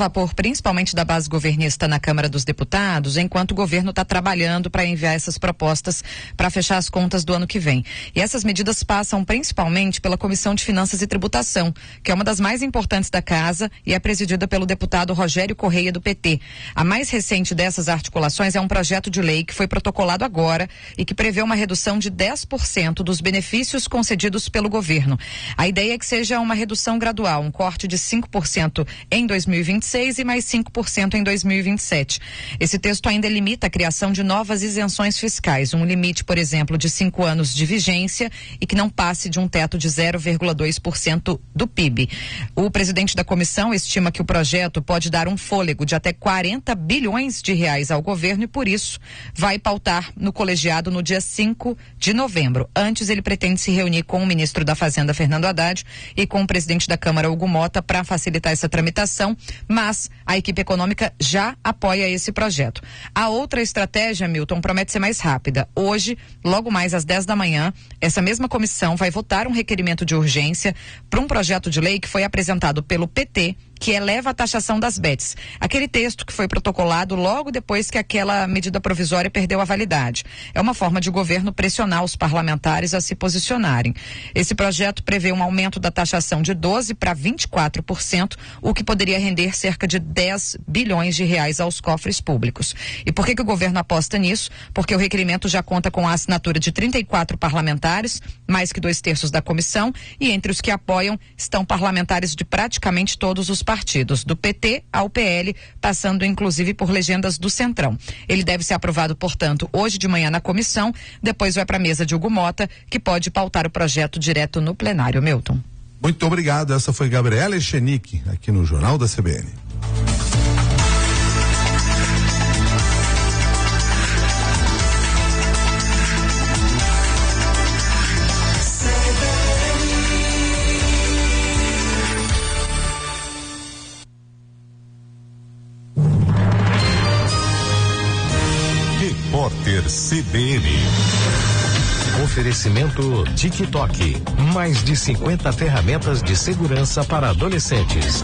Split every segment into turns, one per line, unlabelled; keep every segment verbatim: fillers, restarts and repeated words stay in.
vapor, principalmente da base governista na Câmara dos Deputados, enquanto o governo está trabalhando para enviar essas propostas para fechar as contas do ano que vem. E essas medidas passam principalmente pela Comissão de Finanças e Tributação, que é uma das mais importantes da casa e é presidida pelo deputado Rogério Correia, do P T. A mais recente dessas articulações é um projeto de lei que foi protocolado agora e que prevê uma redução de dez por cento dos benefícios concedidos pelo governo. A ideia é que seja uma redução gradual, um corte de cinco por cento em dois mil e vinte e seis e mais cinco por cento em dois mil e vinte e sete. Esse texto ainda limita a criação de novas isenções fiscais, um limite, por exemplo, de cinco anos de vigência e que não passe de um teto de zero vírgula dois por cento do P I B. O presidente da comissão estima que o projeto pode dar um fôlego de até quarenta bilhões de reais ao governo e, por isso, vai pautar no colegiado no dia cinco de novembro. Antes, ele pretende se reunir com o ministro da Fazenda, Fernando Haddad, e com o presidente da Câmara, Hugo Mota, para facilitar essa tramitação, mas a equipe econômica já apoia esse projeto. A outra estratégia, Milton, promete ser mais rápida. Hoje, logo mais às dez da manhã, essa mesma comissão vai votar um requerimento de urgência para um projeto de lei que foi apresentado pelo P T, que eleva a taxação das bets. Aquele texto que foi protocolado logo depois que aquela medida provisória perdeu a validade. É uma forma de o governo pressionar os parlamentares a se posicionarem. Esse projeto prevê um aumento da taxação de doze para vinte e quatro por cento, o que poderia render cerca de dez bilhões de reais aos cofres públicos. E por que que o governo aposta nisso? Porque o requerimento já conta com a assinatura de trinta e quatro parlamentares, mais que dois terços da comissão, e entre os que apoiam estão parlamentares de praticamente todos os partidos, do P T ao P L, passando inclusive por legendas do Centrão. Ele deve ser aprovado, portanto, hoje de manhã na comissão, depois vai para a mesa de Hugo Mota, que pode pautar o projeto direto no plenário. Milton.
Muito obrigado. Essa foi Gabriela Echenique, aqui no Jornal da C B N.
Repórter C B N.
Oferecimento TikTok. Mais de cinquenta ferramentas de segurança para adolescentes.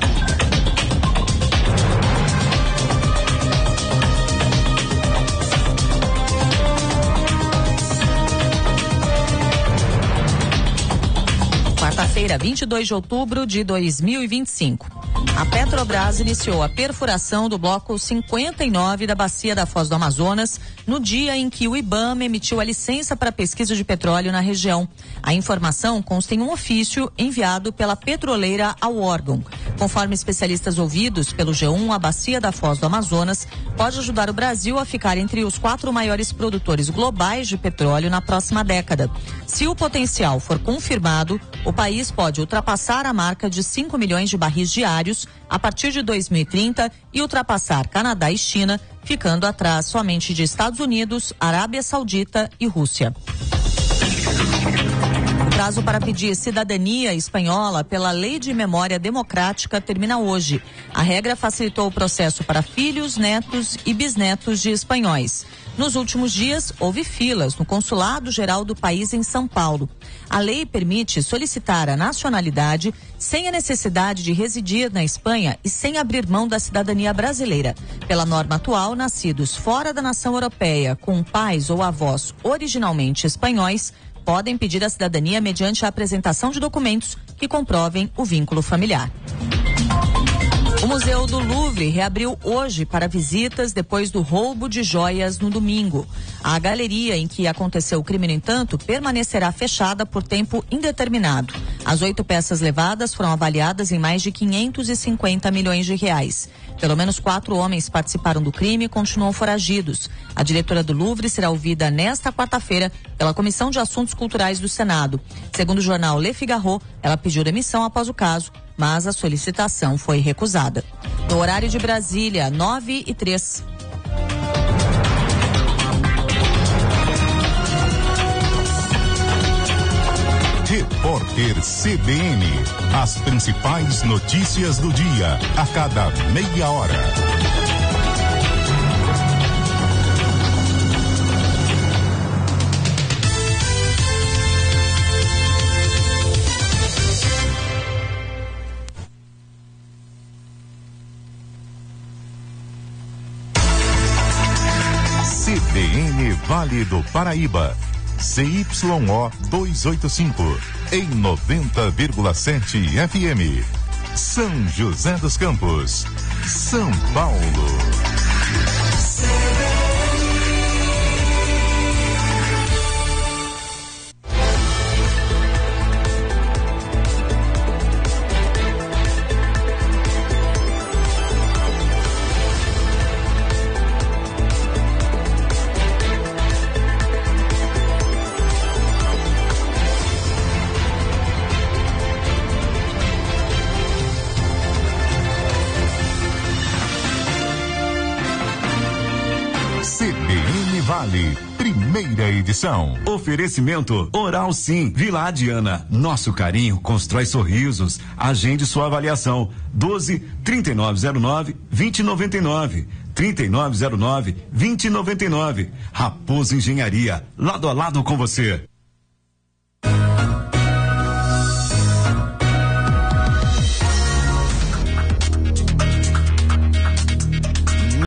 Quarta-feira, vinte e dois de outubro de dois mil e vinte e cinco. A Petrobras iniciou a perfuração do bloco cinquenta e nove da Bacia da Foz do Amazonas no dia em que o IBAMA emitiu a licença para pesquisa de petróleo na região. A informação consta em um ofício enviado pela petroleira ao órgão. Conforme especialistas ouvidos pelo G um, a Bacia da Foz do Amazonas pode ajudar o Brasil a ficar entre os quatro maiores produtores globais de petróleo na próxima década. Se o potencial for confirmado, o país pode ultrapassar a marca de cinco milhões de barris diários a partir de dois mil e trinta e ultrapassar Canadá e China, ficando atrás somente de Estados Unidos, Arábia Saudita e Rússia. O prazo para pedir cidadania espanhola pela Lei de Memória Democrática termina hoje. A regra facilitou o processo para filhos, netos e bisnetos de espanhóis. Nos últimos dias, houve filas no Consulado-Geral do país em São Paulo. A lei permite solicitar a nacionalidade sem a necessidade de residir na Espanha e sem abrir mão da cidadania brasileira. Pela norma atual, nascidos fora da nação europeia com pais ou avós originalmente espanhóis podem pedir a cidadania mediante a apresentação de documentos que comprovem o vínculo familiar. O Museu do Louvre reabriu hoje para visitas depois do roubo de joias no domingo. A galeria em que aconteceu o crime, no entanto, permanecerá fechada por tempo indeterminado. As oito peças levadas foram avaliadas em mais de quinhentos e cinquenta milhões de reais. Pelo menos quatro homens participaram do crime e continuam foragidos. A diretora do Louvre será ouvida nesta quarta-feira pela Comissão de Assuntos Culturais do Senado. Segundo o jornal Le Figaro, ela pediu demissão após o caso, mas a solicitação foi recusada. No horário de Brasília, nove e três.
Repórter C B N. As principais notícias do dia, a cada meia hora. C B N Vale do Paraíba, C Y O duzentos e oitenta e cinco, em noventa vírgula sete F M. São José dos Campos, São Paulo. Vale, primeira edição.
Oferecimento Oral Sim, Vila Adiana. Nosso carinho constrói sorrisos. Agende sua avaliação. doze, trinta e nove zero nove, vinte e noventa e nove. trinta e nove zero nove, vinte e noventa e nove. Raposo Engenharia, lado a lado com você.